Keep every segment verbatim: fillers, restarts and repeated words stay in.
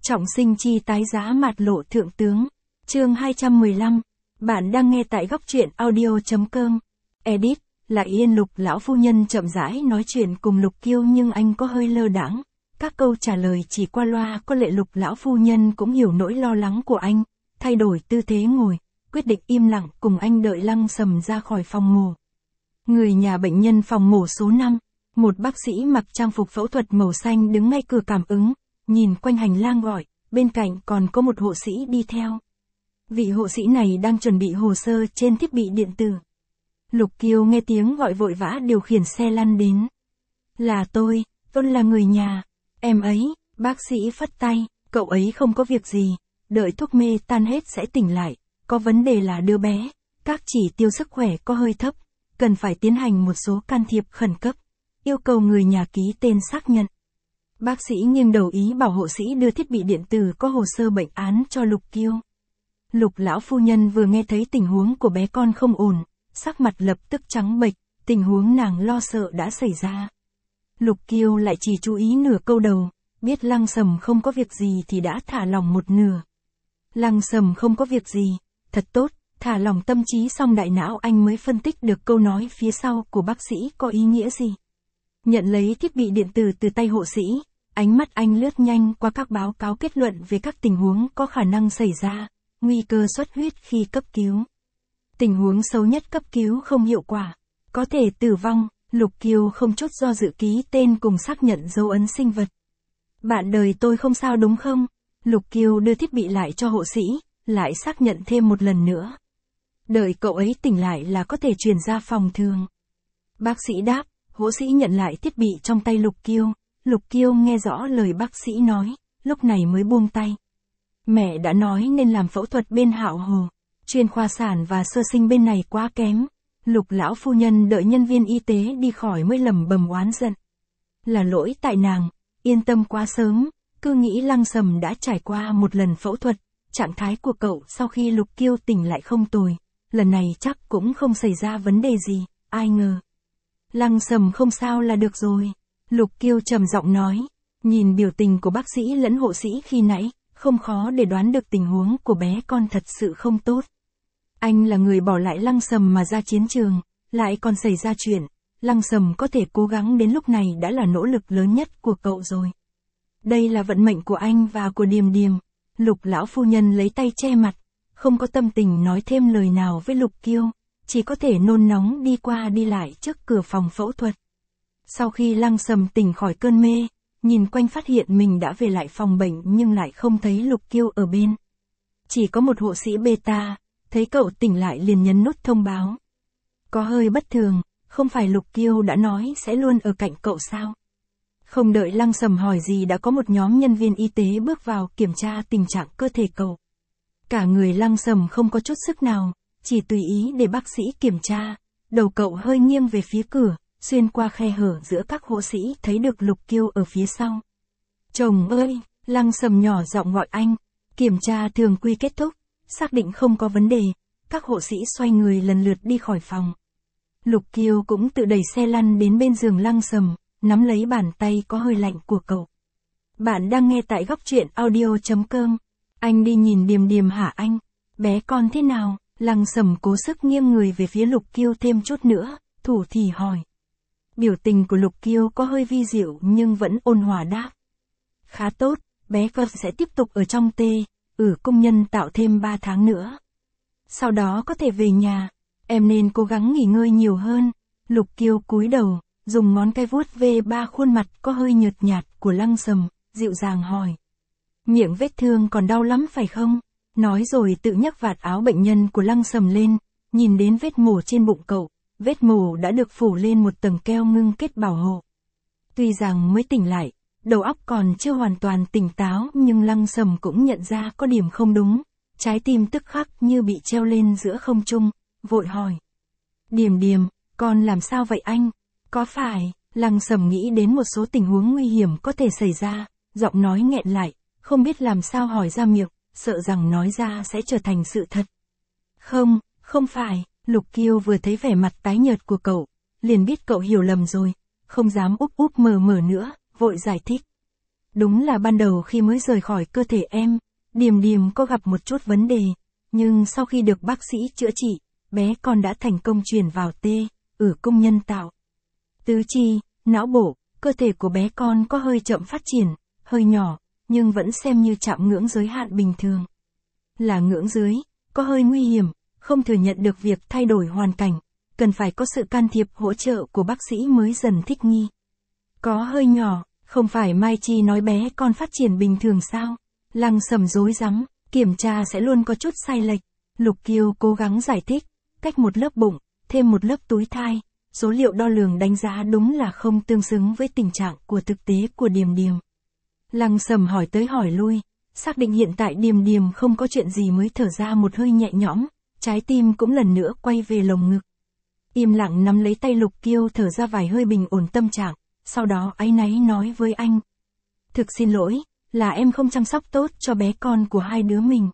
Trọng sinh chi tái giá mạt lộ thượng tướng. Chương hai trăm mười lăm. Bạn đang nghe tại góc truyện audio.com. Edit, lại yên Lục lão phu nhân chậm rãi nói chuyện cùng Lục Kiêu nhưng anh có hơi lơ đãng. Các câu trả lời chỉ qua loa, có lẽ Lục lão phu nhân cũng hiểu nỗi lo lắng của anh, thay đổi tư thế ngồi, quyết định im lặng cùng anh đợi Lăng Sầm ra khỏi phòng mổ. Người nhà bệnh nhân phòng mổ số năm, một bác sĩ mặc trang phục phẫu thuật màu xanh đứng ngay cửa cảm ứng, nhìn quanh hành lang gọi, bên cạnh còn có một hộ sĩ đi theo. Vị hộ sĩ này đang chuẩn bị hồ sơ trên thiết bị điện tử. Lục Kiêu nghe tiếng gọi vội vã điều khiển xe lăn đến. Là tôi, tôi là người nhà, em ấy, bác sĩ phất tay, cậu ấy không có việc gì, đợi thuốc mê tan hết sẽ tỉnh lại, có vấn đề là đứa bé, các chỉ tiêu sức khỏe có hơi thấp, cần phải tiến hành một số can thiệp khẩn cấp, yêu cầu người nhà ký tên xác nhận. Bác sĩ nghiêng đầu ý bảo hộ sĩ đưa thiết bị điện tử có hồ sơ bệnh án cho Lục Kiêu. Lục lão phu nhân vừa nghe thấy tình huống của bé con không ổn, sắc mặt lập tức trắng bệch, tình huống nàng lo sợ đã xảy ra. Lục Kiêu lại chỉ chú ý nửa câu đầu, biết Lăng Sầm không có việc gì thì đã thả lòng một nửa. Lăng Sầm không có việc gì, thật tốt, thả lòng tâm trí xong đại não anh mới phân tích được câu nói phía sau của bác sĩ có ý nghĩa gì. Nhận lấy thiết bị điện tử từ tay hộ sĩ, ánh mắt anh lướt nhanh qua các báo cáo kết luận về các tình huống có khả năng xảy ra, nguy cơ xuất huyết khi cấp cứu. Tình huống xấu nhất cấp cứu không hiệu quả, có thể tử vong, Lục Kiêu không chút do dự ký tên cùng xác nhận dấu ấn sinh vật. Bạn đời tôi không sao đúng không? Lục Kiêu đưa thiết bị lại cho hộ sĩ, lại xác nhận thêm một lần nữa. Đợi cậu ấy tỉnh lại là có thể chuyển ra phòng thường. Bác sĩ đáp, hộ sĩ nhận lại thiết bị trong tay Lục Kiêu. Lục Kiêu nghe rõ lời bác sĩ nói, lúc này mới buông tay. Mẹ đã nói nên làm phẫu thuật bên Hạo Hồ, chuyên khoa sản và sơ sinh bên này quá kém. Lục lão phu nhân đợi nhân viên y tế đi khỏi mới lầm bầm oán giận. Là lỗi tại nàng, yên tâm quá sớm, cứ nghĩ Lăng Sầm đã trải qua một lần phẫu thuật, trạng thái của cậu sau khi Lục Kiêu tỉnh lại không tồi, lần này chắc cũng không xảy ra vấn đề gì, ai ngờ. Lăng Sầm không sao là được rồi, Lục Kiêu trầm giọng nói, nhìn biểu tình của bác sĩ lẫn hộ sĩ khi nãy, không khó để đoán được tình huống của bé con thật sự không tốt. Anh là người bỏ lại Lăng Sầm mà ra chiến trường, lại còn xảy ra chuyện, Lăng Sầm có thể cố gắng đến lúc này đã là nỗ lực lớn nhất của cậu rồi. Đây là vận mệnh của anh và của Điềm Điềm. Lục lão phu nhân lấy tay che mặt, không có tâm tình nói thêm lời nào với Lục Kiêu, chỉ có thể nôn nóng đi qua đi lại trước cửa phòng phẫu thuật. Sau khi Lăng Sầm tỉnh khỏi cơn mê, nhìn quanh phát hiện mình đã về lại phòng bệnh nhưng lại không thấy Lục Kiêu ở bên. Chỉ có một hộ sĩ beta, thấy cậu tỉnh lại liền nhấn nút thông báo. Có hơi bất thường, không phải Lục Kiêu đã nói sẽ luôn ở cạnh cậu sao? Không đợi Lăng Sầm hỏi gì đã có một nhóm nhân viên y tế bước vào kiểm tra tình trạng cơ thể cậu. Cả người Lăng Sầm không có chút sức nào, chỉ tùy ý để bác sĩ kiểm tra, đầu cậu hơi nghiêng về phía cửa, xuyên qua khe hở giữa các hộ sĩ thấy được Lục Kiêu ở phía sau. Chồng ơi, Lăng Sầm nhỏ giọng gọi anh, kiểm tra thường quy kết thúc, xác định không có vấn đề, các hộ sĩ xoay người lần lượt đi khỏi phòng. Lục Kiêu cũng tự đẩy xe lăn đến bên giường Lăng Sầm, nắm lấy bàn tay có hơi lạnh của cậu. Bạn đang nghe tại góc truyện audio.com. Anh đi nhìn Điềm Điềm hả anh? Bé con thế nào? Lăng Sầm cố sức nghiêng người về phía Lục Kiêu thêm chút nữa, thủ thỉ hỏi. Biểu tình của Lục Kiêu có hơi vi diệu nhưng vẫn ôn hòa đáp. Khá tốt, bé con sẽ tiếp tục ở trong tê, ở công nhân tạo thêm ba tháng nữa. Sau đó có thể về nhà, em nên cố gắng nghỉ ngơi nhiều hơn. Lục Kiêu cúi đầu, dùng ngón cái vuốt ve ba khuôn mặt có hơi nhợt nhạt của Lăng Sầm, dịu dàng hỏi. Miệng vết thương còn đau lắm phải không? Nói rồi tự nhấc vạt áo bệnh nhân của Lăng Sầm lên, nhìn đến vết mổ trên bụng cậu, vết mổ đã được phủ lên một tầng keo ngưng kết bảo hộ. Tuy rằng mới tỉnh lại, đầu óc còn chưa hoàn toàn tỉnh táo nhưng Lăng Sầm cũng nhận ra có điểm không đúng, trái tim tức khắc như bị treo lên giữa không trung, vội hỏi. Điềm Điềm, con làm sao vậy anh? Có phải, Lăng Sầm nghĩ đến một số tình huống nguy hiểm có thể xảy ra, giọng nói nghẹn lại, không biết làm sao hỏi ra miệng, sợ rằng nói ra sẽ trở thành sự thật. Không, không phải, Lục Kiêu vừa thấy vẻ mặt tái nhợt của cậu, liền biết cậu hiểu lầm rồi, không dám úp úp mờ mờ nữa, vội giải thích. Đúng là ban đầu khi mới rời khỏi cơ thể em, Điềm Điềm có gặp một chút vấn đề, nhưng sau khi được bác sĩ chữa trị, bé con đã thành công chuyển vào T, ử cung nhân tạo. Tứ chi, não bộ, cơ thể của bé con có hơi chậm phát triển, hơi nhỏ, nhưng vẫn xem như chạm ngưỡng giới hạn bình thường. Là ngưỡng dưới, có hơi nguy hiểm, không thừa nhận được việc thay đổi hoàn cảnh, cần phải có sự can thiệp hỗ trợ của bác sĩ mới dần thích nghi. Có hơi nhỏ, không phải Mai Chi nói bé con phát triển bình thường sao? Lăng Sầm rối rắm, kiểm tra sẽ luôn có chút sai lệch. Lục Kiêu cố gắng giải thích, cách một lớp bụng, thêm một lớp túi thai, số liệu đo lường đánh giá đúng là không tương xứng với tình trạng của thực tế của Điềm Điềm. Lăng Sầm hỏi tới hỏi lui, xác định hiện tại Điềm Điềm không có chuyện gì mới thở ra một hơi nhẹ nhõm, trái tim cũng lần nữa quay về lồng ngực. Im lặng nắm lấy tay Lục Kiêu thở ra vài hơi bình ổn tâm trạng, sau đó áy náy nói với anh. Thực xin lỗi, là em không chăm sóc tốt cho bé con của hai đứa mình.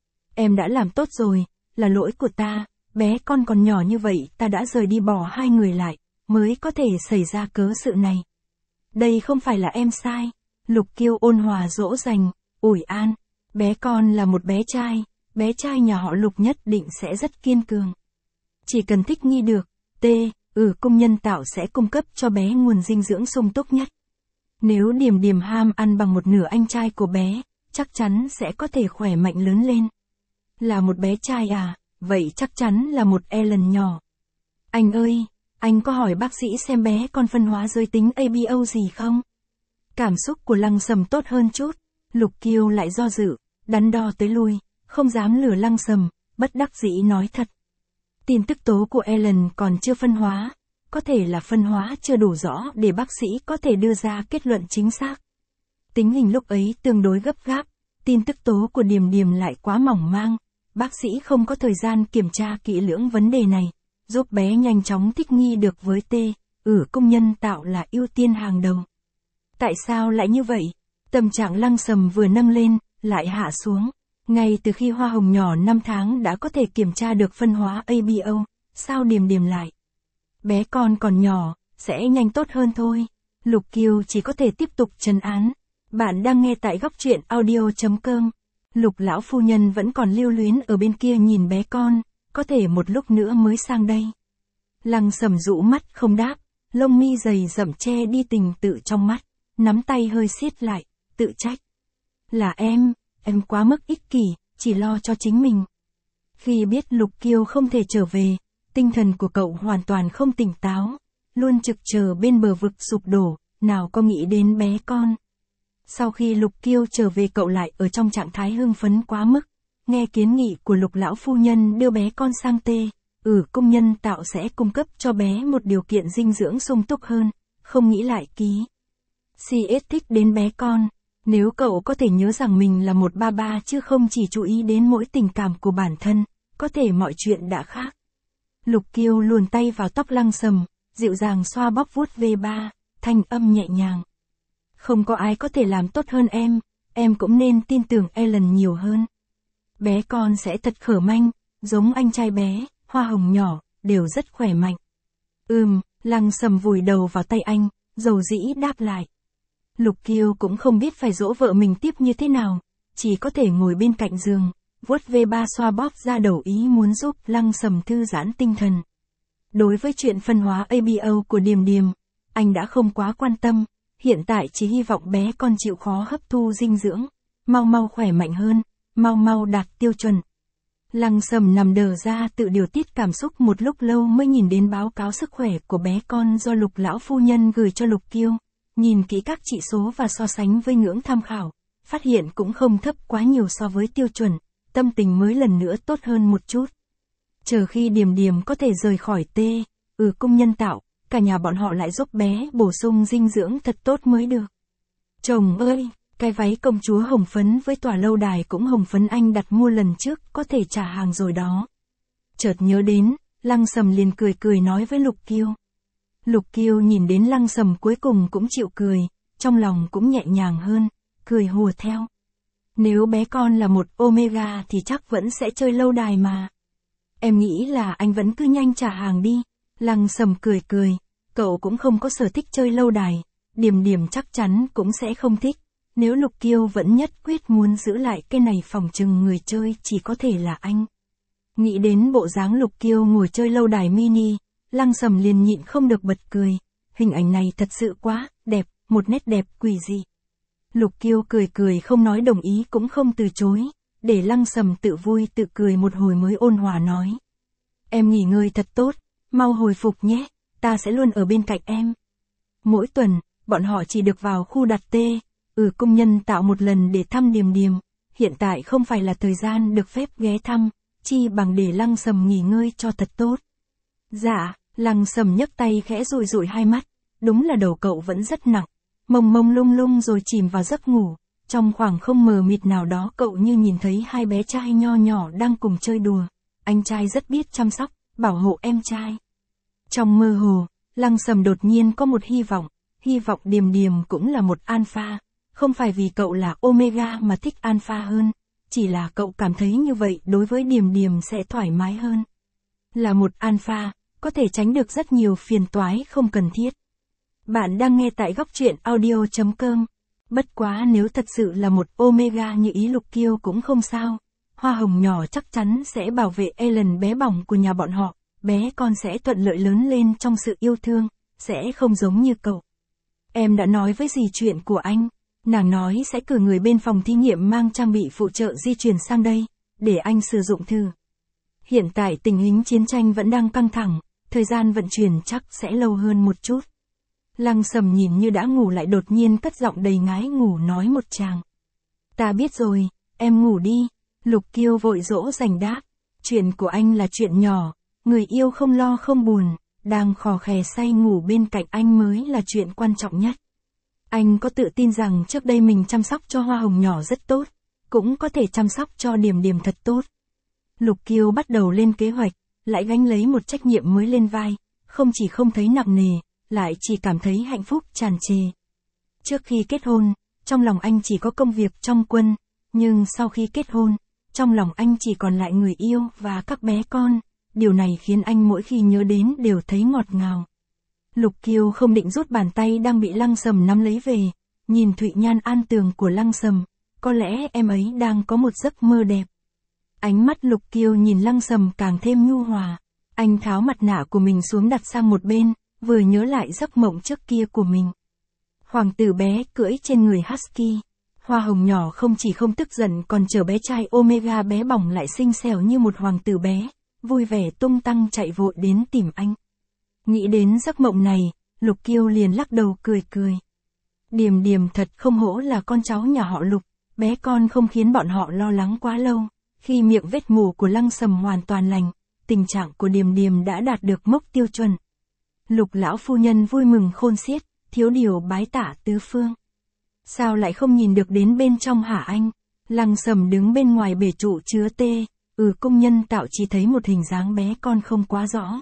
Em đã làm tốt rồi, là lỗi của ta, bé con còn nhỏ như vậy ta đã rời đi bỏ hai người lại, mới có thể xảy ra cớ sự này. Đây không phải là em sai. Lục Kiêu ôn hòa dỗ dành, ủi an, bé con là một bé trai, bé trai nhà họ Lục nhất định sẽ rất kiên cường. Chỉ cần thích nghi được, T, ử cung nhân tạo sẽ cung cấp cho bé nguồn dinh dưỡng sung túc nhất. Nếu Điềm Điềm ham ăn bằng một nửa anh trai của bé, chắc chắn sẽ có thể khỏe mạnh lớn lên. Là một bé trai à, vậy chắc chắn là một Ellen nhỏ. Anh ơi, anh có hỏi bác sĩ xem bé con phân hóa giới tính a bê o gì không? Cảm xúc của Lăng Sầm tốt hơn chút, Lục Kiêu lại do dự, đắn đo tới lui, không dám lừa Lăng Sầm, bất đắc dĩ nói thật. Tin tức tố của Ellen còn chưa phân hóa, có thể là phân hóa chưa đủ rõ để bác sĩ có thể đưa ra kết luận chính xác. Tình hình lúc ấy tương đối gấp gáp, tin tức tố của Điềm Điềm lại quá mỏng mang, bác sĩ không có thời gian kiểm tra kỹ lưỡng vấn đề này, giúp bé nhanh chóng thích nghi được với T, ử cung nhân tạo là ưu tiên hàng đầu. Tại sao lại như vậy? Tâm trạng Lăng Sầm vừa nâng lên, lại hạ xuống. Ngay từ khi hoa hồng nhỏ năm tháng đã có thể kiểm tra được phân hóa a bê o, sao Điềm Điềm lại? Bé con còn nhỏ, sẽ nhanh tốt hơn thôi. Lục Kiêu chỉ có thể tiếp tục trấn án. Bạn đang nghe tại góc truyện audio chấm com. Lục lão phu nhân vẫn còn lưu luyến ở bên kia nhìn bé con, có thể một lúc nữa mới sang đây. Lăng Sầm rũ mắt không đáp, lông mi dày rậm che đi tình tự trong mắt, nắm tay hơi siết lại, tự trách. Là em, em quá mức ích kỷ, chỉ lo cho chính mình. Khi biết Lục Kiêu không thể trở về, tinh thần của cậu hoàn toàn không tỉnh táo, luôn trực chờ bên bờ vực sụp đổ, nào có nghĩ đến bé con. Sau khi Lục Kiêu trở về cậu lại ở trong trạng thái hưng phấn quá mức, nghe kiến nghị của Lục lão phu nhân đưa bé con sang T, ử cung nhân tạo sẽ cung cấp cho bé một điều kiện dinh dưỡng sung túc hơn, không nghĩ lại ký. xê ét thích đến bé con, nếu cậu có thể nhớ rằng mình là một ba ba chứ không chỉ chú ý đến mỗi tình cảm của bản thân, có thể mọi chuyện đã khác. Lục Kiêu luồn tay vào tóc Lăng Sầm, dịu dàng xoa bóp vuốt về ba, thanh âm nhẹ nhàng. Không có ai có thể làm tốt hơn em, em cũng nên tin tưởng Ellen nhiều hơn. Bé con sẽ thật khở manh, giống anh trai bé, hoa hồng nhỏ, đều rất khỏe mạnh. Ừm, Lăng Sầm vùi đầu vào tay anh, dầu dĩ đáp lại. Lục Kiêu cũng không biết phải dỗ vợ mình tiếp như thế nào, chỉ có thể ngồi bên cạnh giường, vuốt ve ba xoa bóp ra đầu ý muốn giúp Lăng Sầm thư giãn tinh thần. Đối với chuyện phân hóa a bê o của Điềm Điềm, anh đã không quá quan tâm, hiện tại chỉ hy vọng bé con chịu khó hấp thu dinh dưỡng, mau mau khỏe mạnh hơn, mau mau đạt tiêu chuẩn. Lăng Sầm nằm đờ ra tự điều tiết cảm xúc một lúc lâu mới nhìn đến báo cáo sức khỏe của bé con do Lục lão phu nhân gửi cho Lục Kiêu, nhìn kỹ các chỉ số và so sánh với ngưỡng tham khảo, phát hiện cũng không thấp quá nhiều so với tiêu chuẩn, tâm tình mới lần nữa tốt hơn một chút. Chờ khi Điềm Điềm có thể rời khỏi T, ử cung nhân tạo, cả nhà bọn họ lại giúp bé bổ sung dinh dưỡng thật tốt mới được. Chồng ơi, cái váy công chúa hồng phấn với tòa lâu đài cũng hồng phấn anh đặt mua lần trước có thể trả hàng rồi đó. Chợt nhớ đến, Lăng Sầm liền cười cười nói với Lục Kiêu. Lục Kiêu nhìn đến Lăng Sầm cuối cùng cũng chịu cười, trong lòng cũng nhẹ nhàng hơn, cười hùa theo. Nếu bé con là một Omega thì chắc vẫn sẽ chơi lâu đài mà. Em nghĩ là anh vẫn cứ nhanh trả hàng đi. Lăng Sầm cười cười, cậu cũng không có sở thích chơi lâu đài, Điềm Điềm chắc chắn cũng sẽ không thích, Nếu Lục Kiêu vẫn nhất quyết muốn giữ lại cái này phòng chừng người chơi chỉ có thể là anh. Nghĩ đến bộ dáng Lục Kiêu ngồi chơi lâu đài mini, Lăng Sầm liền nhịn không được bật cười. Hình ảnh này thật sự quá đẹp, một nét đẹp quỷ dị. Lục Kiêu cười cười không nói đồng ý cũng không từ chối, để Lăng Sầm tự vui tự cười một hồi mới ôn hòa nói. Em nghỉ ngơi thật tốt, mau hồi phục nhé, ta sẽ luôn ở bên cạnh em. Mỗi tuần, bọn họ chỉ được vào khu đặt tê, ừ công nhân tạo một lần để thăm Điềm Điềm, hiện tại không phải là thời gian được phép ghé thăm, chi bằng để Lăng Sầm nghỉ ngơi cho thật tốt. Dạ, Lăng Sầm nhấc tay khẽ dụi dụi hai mắt, đúng là đầu cậu vẫn rất nặng, mông mông lung lung rồi chìm vào giấc ngủ, trong khoảng không mờ mịt nào đó cậu như nhìn thấy hai bé trai nho nhỏ đang cùng chơi đùa, anh trai rất biết chăm sóc, bảo hộ em trai. Trong mơ hồ, Lăng Sầm đột nhiên có một hy vọng, hy vọng Điềm Điềm cũng là một alpha, không phải vì cậu là omega mà thích alpha hơn, chỉ là cậu cảm thấy như vậy đối với Điềm Điềm sẽ thoải mái hơn. Là một alpha, có thể tránh được rất nhiều phiền toái không cần thiết. Bạn đang nghe tại góc truyện audio chấm com. Bất quá nếu thật sự là một omega như ý Lục Kiêu cũng không sao. Hoa hồng nhỏ chắc chắn sẽ bảo vệ Ellen bé bỏng của nhà bọn họ, bé con sẽ thuận lợi lớn lên trong sự yêu thương, sẽ không giống như cậu. Em đã nói với dì chuyện của anh, nàng nói sẽ cử người bên phòng thí nghiệm mang trang bị phụ trợ di chuyển sang đây, để anh sử dụng thử. Hiện tại tình hình chiến tranh vẫn đang căng thẳng, thời gian vận chuyển chắc sẽ lâu hơn một chút. Lăng Sầm nhìn như đã ngủ lại đột nhiên cất giọng đầy ngái ngủ nói một tràng. Ta biết rồi, em ngủ đi. Lục Kiêu vội dỗ dành đáp. Chuyện của anh là chuyện nhỏ, người yêu không lo không buồn, đang khò khè say ngủ bên cạnh anh mới là chuyện quan trọng nhất. Anh có tự tin rằng trước đây mình chăm sóc cho hoa hồng nhỏ rất tốt, cũng có thể chăm sóc cho Điềm Điềm thật tốt. Lục Kiêu bắt đầu lên kế hoạch, lại gánh lấy một trách nhiệm mới lên vai, không chỉ không thấy nặng nề, lại chỉ cảm thấy hạnh phúc tràn trề. Trước khi kết hôn, trong lòng anh chỉ có công việc trong quân, nhưng sau khi kết hôn, trong lòng anh chỉ còn lại người yêu và các bé con, điều này khiến anh mỗi khi nhớ đến đều thấy ngọt ngào. Lục Kiêu không định rút bàn tay đang bị Lăng Sầm nắm lấy về, nhìn Thụy Nhan an tường của Lăng Sầm, có lẽ em ấy đang có một giấc mơ đẹp. Ánh mắt Lục Kiêu nhìn Lăng Sầm càng thêm nhu hòa, anh tháo mặt nạ của mình xuống đặt sang một bên, vừa nhớ lại giấc mộng trước kia của mình. Hoàng tử bé cưỡi trên người Husky, hoa hồng nhỏ không chỉ không tức giận còn chở bé trai Omega bé bỏng lại xinh xẻo như một hoàng tử bé, vui vẻ tung tăng chạy vội đến tìm anh. Nghĩ đến giấc mộng này, Lục Kiêu liền lắc đầu cười cười. Điềm Điềm thật không hổ là con cháu nhà họ Lục, bé con không khiến bọn họ lo lắng quá lâu, khi miệng vết mù của Lăng Sầm hoàn toàn lành, tình trạng của Điềm Điềm đã đạt được mốc tiêu chuẩn. Lục lão phu nhân vui mừng khôn xiết, thiếu điều bái tạ tứ phương. Sao lại không nhìn được đến bên trong hả anh? Lăng Sầm đứng bên ngoài bể trụ chứa tê, ừ công nhân tạo chỉ thấy một hình dáng bé con không quá rõ.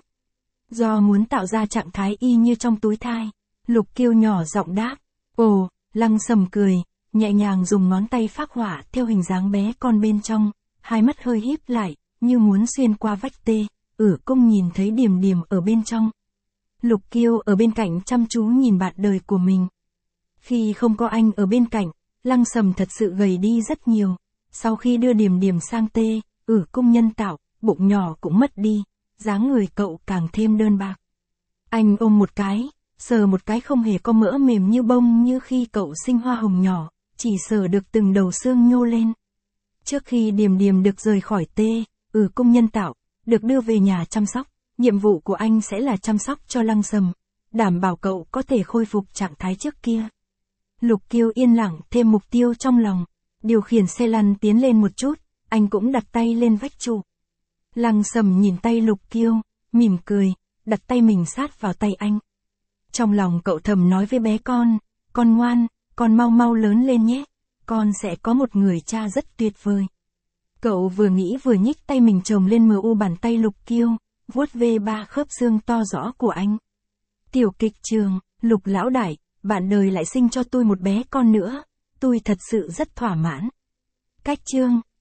Do muốn tạo ra trạng thái y như trong túi thai, Lục Kiêu nhỏ giọng đáp. Ồ, Lăng Sầm cười, nhẹ nhàng dùng ngón tay phác họa theo hình dáng bé con bên trong, hai mắt hơi híp lại, như muốn xuyên qua vách tê, ừ công nhìn thấy Điềm Điềm ở bên trong. Lục Kiêu ở bên cạnh chăm chú nhìn bạn đời của mình. Khi không có anh ở bên cạnh, Lăng Sầm thật sự gầy đi rất nhiều. Sau khi đưa Điềm Điềm sang tê, ử cung nhân tạo, bụng nhỏ cũng mất đi, dáng người cậu càng thêm đơn bạc. Anh ôm một cái, sờ một cái không hề có mỡ mềm như bông như khi cậu sinh hoa hồng nhỏ, chỉ sờ được từng đầu xương nhô lên. Trước khi Điềm Điềm được rời khỏi tê, ử cung nhân tạo, được đưa về nhà chăm sóc, nhiệm vụ của anh sẽ là chăm sóc cho Lăng Sầm, đảm bảo cậu có thể khôi phục trạng thái trước kia. Lục Kiêu yên lặng thêm mục tiêu trong lòng, điều khiển xe lăn tiến lên một chút, anh cũng đặt tay lên vách trụ. Lăng Sầm nhìn tay Lục Kiêu, mỉm cười, đặt tay mình sát vào tay anh. Trong lòng cậu thầm nói với bé con, con ngoan, con mau mau lớn lên nhé, con sẽ có một người cha rất tuyệt vời. Cậu vừa nghĩ vừa nhích tay mình chồm lên mờ u bàn tay Lục Kiêu, vuốt ve ba khớp xương to rõ của anh. Tiểu kịch trường, Lục lão đại, bạn đời lại sinh cho tôi một bé con nữa, tôi thật sự rất thỏa mãn. Cách chương